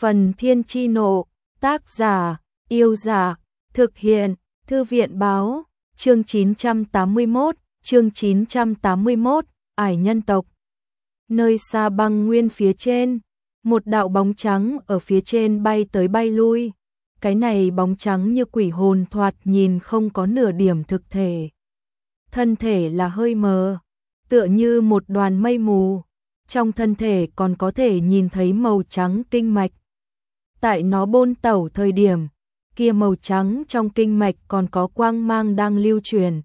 Phần Thiên Chi Nộ, tác giả, Yêu Giả, thực hiện, Thư viện Báo, chương 981, Ải nhân tộc. Nơi xa băng nguyên phía trên, một đạo bóng trắng ở phía trên bay tới bay lui. Cái này bóng trắng như quỷ hồn, thoạt nhìn không có nửa điểm thực thể. Thân thể là hơi mờ, tựa như một đoàn mây mù. Trong thân thể còn có thể nhìn thấy màu trắng kinh mạch. Tại nó bôn tẩu thời điểm, kia màu trắng trong kinh mạch còn có quang mang đang lưu truyền.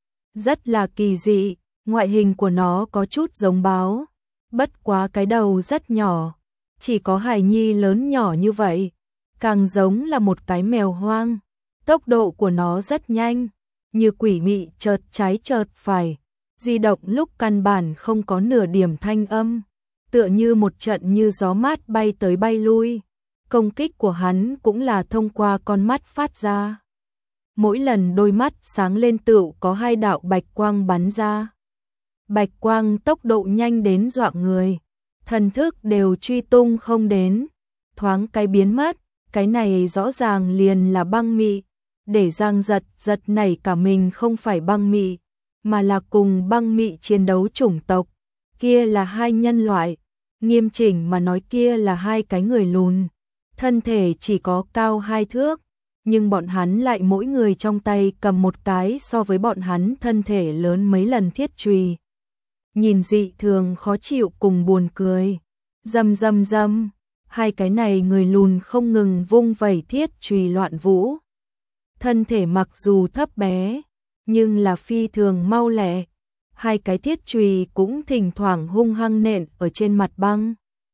Rất là kỳ dị, ngoại hình của nó có chút giống báo, bất quá cái đầu rất nhỏ, chỉ có hài nhi lớn nhỏ như vậy, càng giống là một cái mèo hoang. Tốc độ của nó rất nhanh, như quỷ mị chợt trái chợt phải, di động lúc căn bản không có nửa điểm thanh âm, tựa như một trận như gió mát bay tới bay lui. Công kích của hắn cũng là thông qua con mắt phát ra. Mỗi lần đôi mắt sáng lên tựu có hai đạo bạch quang bắn ra. Bạch quang tốc độ nhanh đến dọa người, thần thức đều truy tung không đến, thoáng cái biến mất. Cái này rõ ràng liền là băng mị, để Giang giật nảy cả mình, không phải băng mị, mà là cùng băng mị chiến đấu chủng tộc. Kia là hai nhân loại, nghiêm chỉnh mà nói kia là hai cái người lùn. Thân thể chỉ có cao 2 thước, nhưng bọn hắn lại mỗi người trong tay cầm một cái so với bọn hắn thân thể lớn mấy lần thiết chùy. Nhìn dị thường khó chịu cùng buồn cười. Rầm rầm rầm, hai cái này người lùn không ngừng vung vẩy thiết chùy loạn vũ. Thân thể mặc dù thấp bé, nhưng là phi thường mau lẹ. Hai cái thiết chùy cũng thỉnh thoảng hung hăng nện ở trên mặt băng.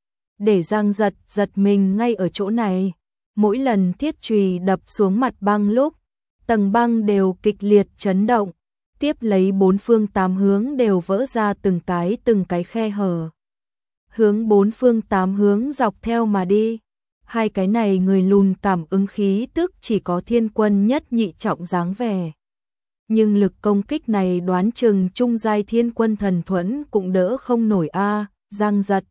Để Giang giật mình ngay ở chỗ này, mỗi lần thiết chùy đập xuống mặt băng lúc, tầng băng đều kịch liệt chấn động, tiếp lấy bốn phương tám hướng đều vỡ ra từng cái khe hở. Hướng bốn phương tám hướng dọc theo mà đi, hai cái này người lùn cảm ứng khí tức chỉ có thiên quân nhất nhị trọng dáng vẻ. Nhưng lực công kích này đoán chừng trung giai thiên quân thần thuẫn cũng đỡ không nổi a. Giang giật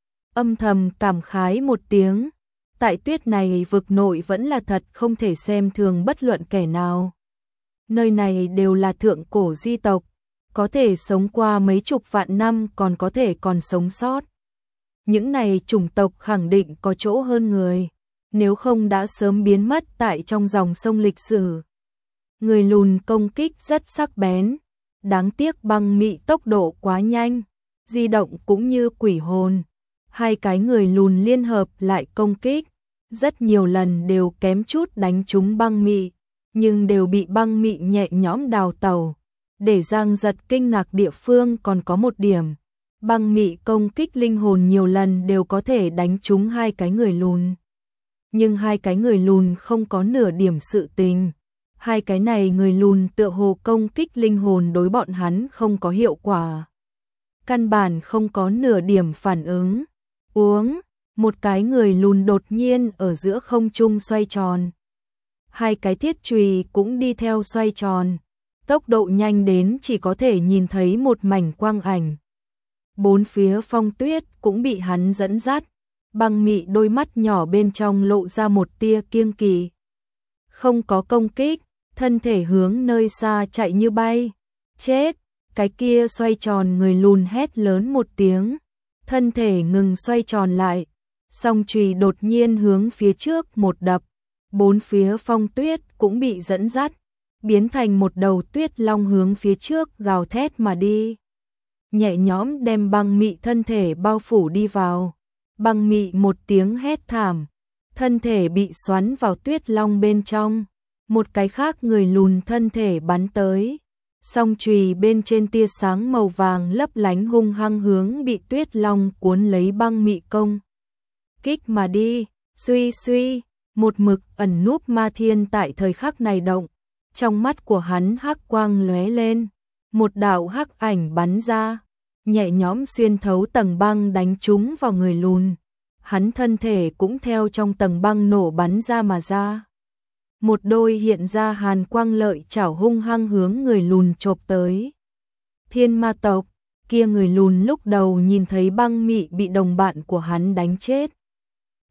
âm thầm cảm khái một tiếng, tại tuyết này vực nội vẫn là thật không thể xem thường bất luận kẻ nào. Nơi này đều là thượng cổ di tộc, có thể sống qua mấy chục vạn năm còn có thể còn sống sót. Những này chủng tộc khẳng định có chỗ hơn người, nếu không đã sớm biến mất tại trong dòng sông lịch sử. Người lùn công kích rất sắc bén, đáng tiếc băng mị tốc độ quá nhanh, di động cũng như quỷ hồn. Hai cái người lùn liên hợp lại công kích, rất nhiều lần đều kém chút đánh trúng băng mị, nhưng đều bị băng mị nhẹ nhõm đào tẩu. Để Giang giật kinh ngạc địa phương còn có một điểm, băng mị công kích linh hồn nhiều lần đều có thể đánh trúng hai cái người lùn. Nhưng hai cái người lùn không có nửa điểm sự tình. Hai cái này người lùn tựa hồ công kích linh hồn đối bọn hắn không có hiệu quả. Căn bản không có nửa điểm phản ứng. Một cái người lùn đột nhiên ở giữa không trung xoay tròn. Hai cái thiết chùy cũng đi theo xoay tròn. Tốc độ nhanh đến chỉ có thể nhìn thấy một mảnh quang ảnh. Bốn phía phong tuyết cũng bị hắn dẫn dắt. Băng mị đôi mắt nhỏ bên trong lộ ra một tia kiêng kỵ. Không có công kích, thân thể hướng nơi xa chạy như bay. Chết, cái kia xoay tròn người lùn hét lớn một tiếng. Thân thể ngừng xoay tròn lại, song chùy đột nhiên hướng phía trước một đập, bốn phía phong tuyết cũng bị dẫn dắt, biến thành một đầu tuyết long hướng phía trước gào thét mà đi. Nhẹ nhõm đem băng mị thân thể bao phủ đi vào, băng mị một tiếng hét thảm, thân thể bị xoắn vào tuyết long bên trong, một cái khác người lùn thân thể bắn tới. Song chùy bên trên tia sáng màu vàng lấp lánh hung hăng hướng bị tuyết long cuốn lấy băng mị công kích mà đi. Suy, một mực ẩn núp Ma Thiên tại thời khắc này động, trong mắt của hắn hắc quang lóe lên, một đạo hắc ảnh bắn ra, nhẹ nhõm xuyên thấu tầng băng đánh trúng vào người lùn. Hắn thân thể cũng theo trong tầng băng nổ bắn ra mà ra. Một đôi hiện ra hàn quang lợi chảo hung hăng hướng người lùn chộp tới. Thiên ma tộc, kia người lùn lúc đầu nhìn thấy băng mị bị đồng bạn của hắn đánh chết.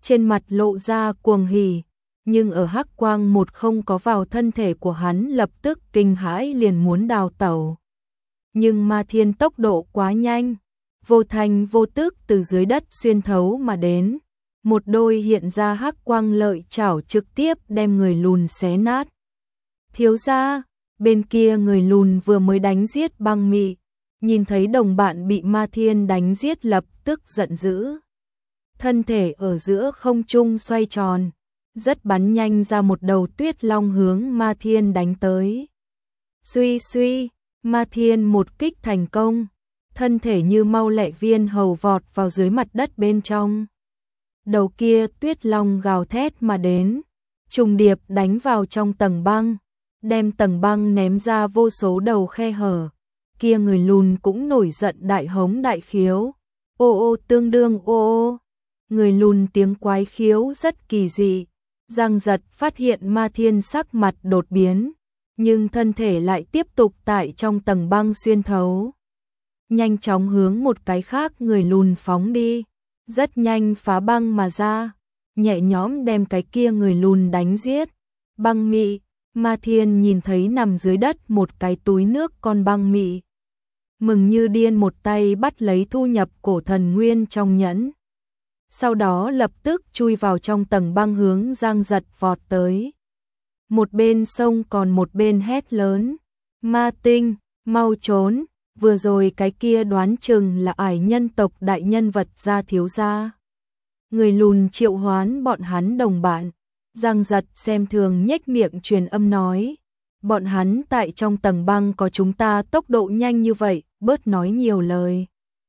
trên mặt lộ ra cuồng hỉ, nhưng ở hắc quang một không có vào thân thể của hắn lập tức kinh hãi liền muốn đào tẩu. Nhưng Ma Thiên tốc độ quá nhanh, vô thanh vô tức từ dưới đất xuyên thấu mà đến, một đôi hiện ra hắc quang lợi chảo trực tiếp đem người lùn xé nát. Thiếu gia, bên kia người lùn vừa mới đánh giết Băng Mị, nhìn thấy đồng bạn bị Ma Thiên đánh giết lập tức giận dữ. Thân thể ở giữa không trung xoay tròn, rất bắn nhanh ra một đầu tuyết long hướng Ma Thiên đánh tới. Suy suy, Ma Thiên một kích thành công, thân thể như mau lẹ viên hầu vọt vào dưới mặt đất bên trong. Đầu kia tuyết long gào thét mà đến, trùng điệp đánh vào trong tầng băng, đem tầng băng ném ra vô số đầu khe hở. Kia người lùn cũng nổi giận đại hống đại khiếu. Ô ô tương đương ô ô. Người lùn tiếng quái khiếu rất kỳ dị. Giang Giật phát hiện Ma Thiên sắc mặt đột biến, nhưng thân thể lại tiếp tục tại trong tầng băng xuyên thấu. Nhanh chóng hướng một cái khác người lùn phóng đi, rất nhanh phá băng mà ra, nhẹ nhõm đem cái kia người lùn đánh giết. Băng Mị, Ma Thiên nhìn thấy nằm dưới đất một cái túi nước con Băng Mị, mừng như điên một tay bắt lấy thu nhập cổ thần nguyên trong nhẫn. Sau đó lập tức chui vào trong tầng băng hướng Giang Giật vọt tới. Một bên sông còn một bên hét lớn, Ma Tinh, mau trốn, vừa rồi cái kia đoán chừng là ải nhân tộc đại nhân vật gia thiếu gia. Người lùn triệu hoán bọn hắn đồng bạn. Giang Giật xem thường nhếch miệng truyền âm nói, bọn hắn tại trong tầng băng có chúng ta tốc độ nhanh như vậy, bớt nói nhiều lời.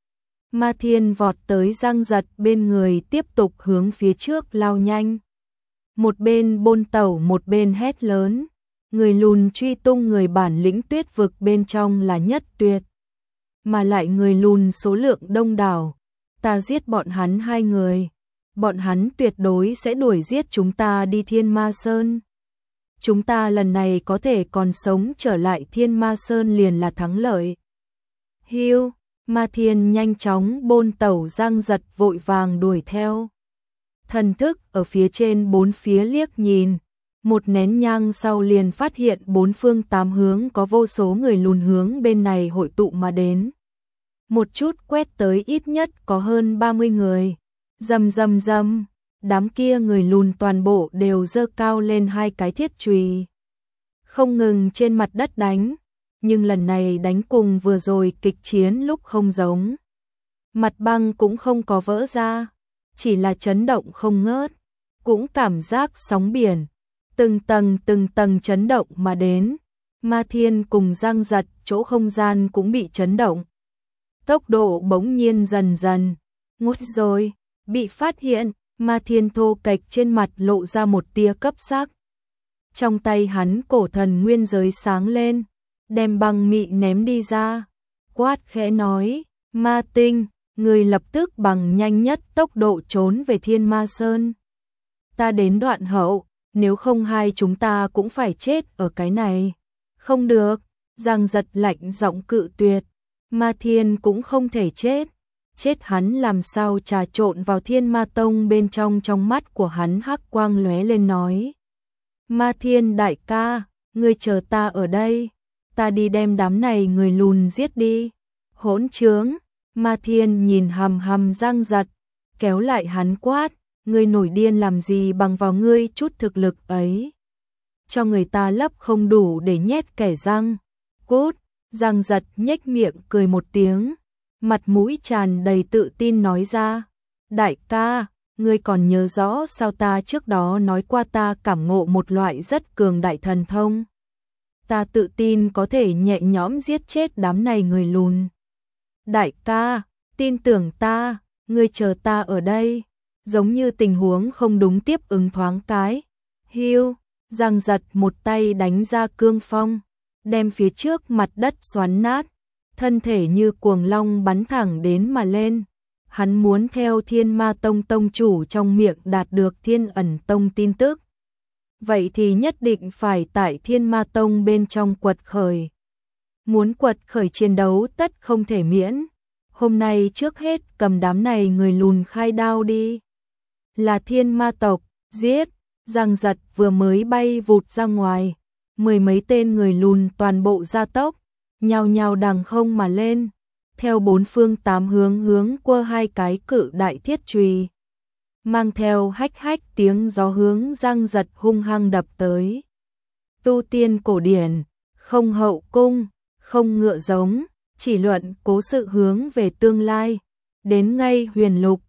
Ma Thiên vọt tới Giang Giật bên người tiếp tục hướng phía trước lao nhanh. Một bên bôn tẩu một bên hét lớn, người lùn truy tung người bản lĩnh tuyết vực bên trong là nhất tuyệt. Mà lại người lùn số lượng đông đảo, ta giết bọn hắn 2 người. Bọn hắn tuyệt đối sẽ đuổi giết chúng ta đi Thiên Ma Sơn. Chúng ta lần này có thể còn sống trở lại Thiên Ma Sơn liền là thắng lợi. Hiu, Ma Thiên nhanh chóng bôn tẩu. Giang Giật vội vàng đuổi theo. Thần thức ở phía trên bốn phía liếc nhìn, một nén nhang sau liền phát hiện bốn phương tám hướng có vô số người lùn hướng bên này hội tụ mà đến. Một chút quét tới ít nhất có hơn 30 người. Rầm rầm rầm, đám kia người lùn toàn bộ đều giơ cao lên 2 cái thiết chùy, không ngừng trên mặt đất đánh, nhưng lần này đánh cùng vừa rồi kịch chiến lúc không giống. Mặt băng cũng không có vỡ ra, chỉ là chấn động không ngớt, cũng cảm giác sóng biển, từng tầng chấn động mà đến. Ma Thiên cùng Giang Giật chỗ không gian cũng bị chấn động. Tốc độ bỗng nhiên dần dần, ngút rồi. Bị phát hiện, Ma Thiên thô kệch trên mặt lộ ra một tia cấp sắc. Trong tay hắn cổ thần nguyên giới sáng lên, đem Băng Mị ném đi ra. Quát khẽ nói, Ma Tinh, người lập tức bằng nhanh nhất tốc độ trốn về Thiên Ma Sơn. Ta đến đoạn hậu, nếu không hai chúng ta cũng phải chết ở cái này. Không được, Giang Giật lạnh giọng cự tuyệt. Ma Thiên cũng không thể chết. Chết hắn làm sao trà trộn vào Thiên Ma Tông bên trong. Trong mắt của hắn hắc quang lóe lên nói, Ma Thiên đại ca, ngươi chờ ta ở đây, ta đi đem đám này người lùn giết đi. Hỗn trướng. Ma Thiên nhìn hằm hằm Giang Giật, kéo lại hắn quát, ngươi nổi điên làm gì bằng vào ngươi chút thực lực ấy. Cho người ta lấp không đủ để nhét kẻ răng. Cút. Giang Giật nhếch miệng cười một tiếng, mặt mũi tràn đầy tự tin nói ra, đại ca, ngươi còn nhớ rõ sao ta trước đó nói qua ta cảm ngộ một loại rất cường đại thần thông. Ta tự tin có thể nhẹ nhõm giết chết đám này người lùn. Đại ca, tin tưởng ta, ngươi chờ ta ở đây. Giống như tình huống không đúng tiếp ứng thoáng cái. Hiu, Giang Giật một tay đánh ra cương phong, đem phía trước mặt đất xoắn nát. Thân thể như cuồng long bắn thẳng đến mà lên. Hắn muốn theo Thiên Ma Tông tông chủ trong miệng đạt được Thiên Ẩn Tông tin tức. Vậy thì nhất định phải tại Thiên Ma Tông bên trong quật khởi. Muốn quật khởi chiến đấu tất không thể miễn. Hôm nay trước hết cầm đám này người lùn khai đao đi. là thiên ma tộc, giết, Giang Giật vừa mới bay vụt ra ngoài, mười mấy tên người lùn toàn bộ gia tốc, nhào nhào đằng không mà lên, theo bốn phương tám hướng qua hai cái cự đại thiết chùy, mang theo hách hách tiếng gió hướng Giang Giật hung hăng đập tới. Tu tiên cổ điển, không hậu cung, không ngựa giống, chỉ luận cố sự hướng về tương lai, đến ngay huyền lục,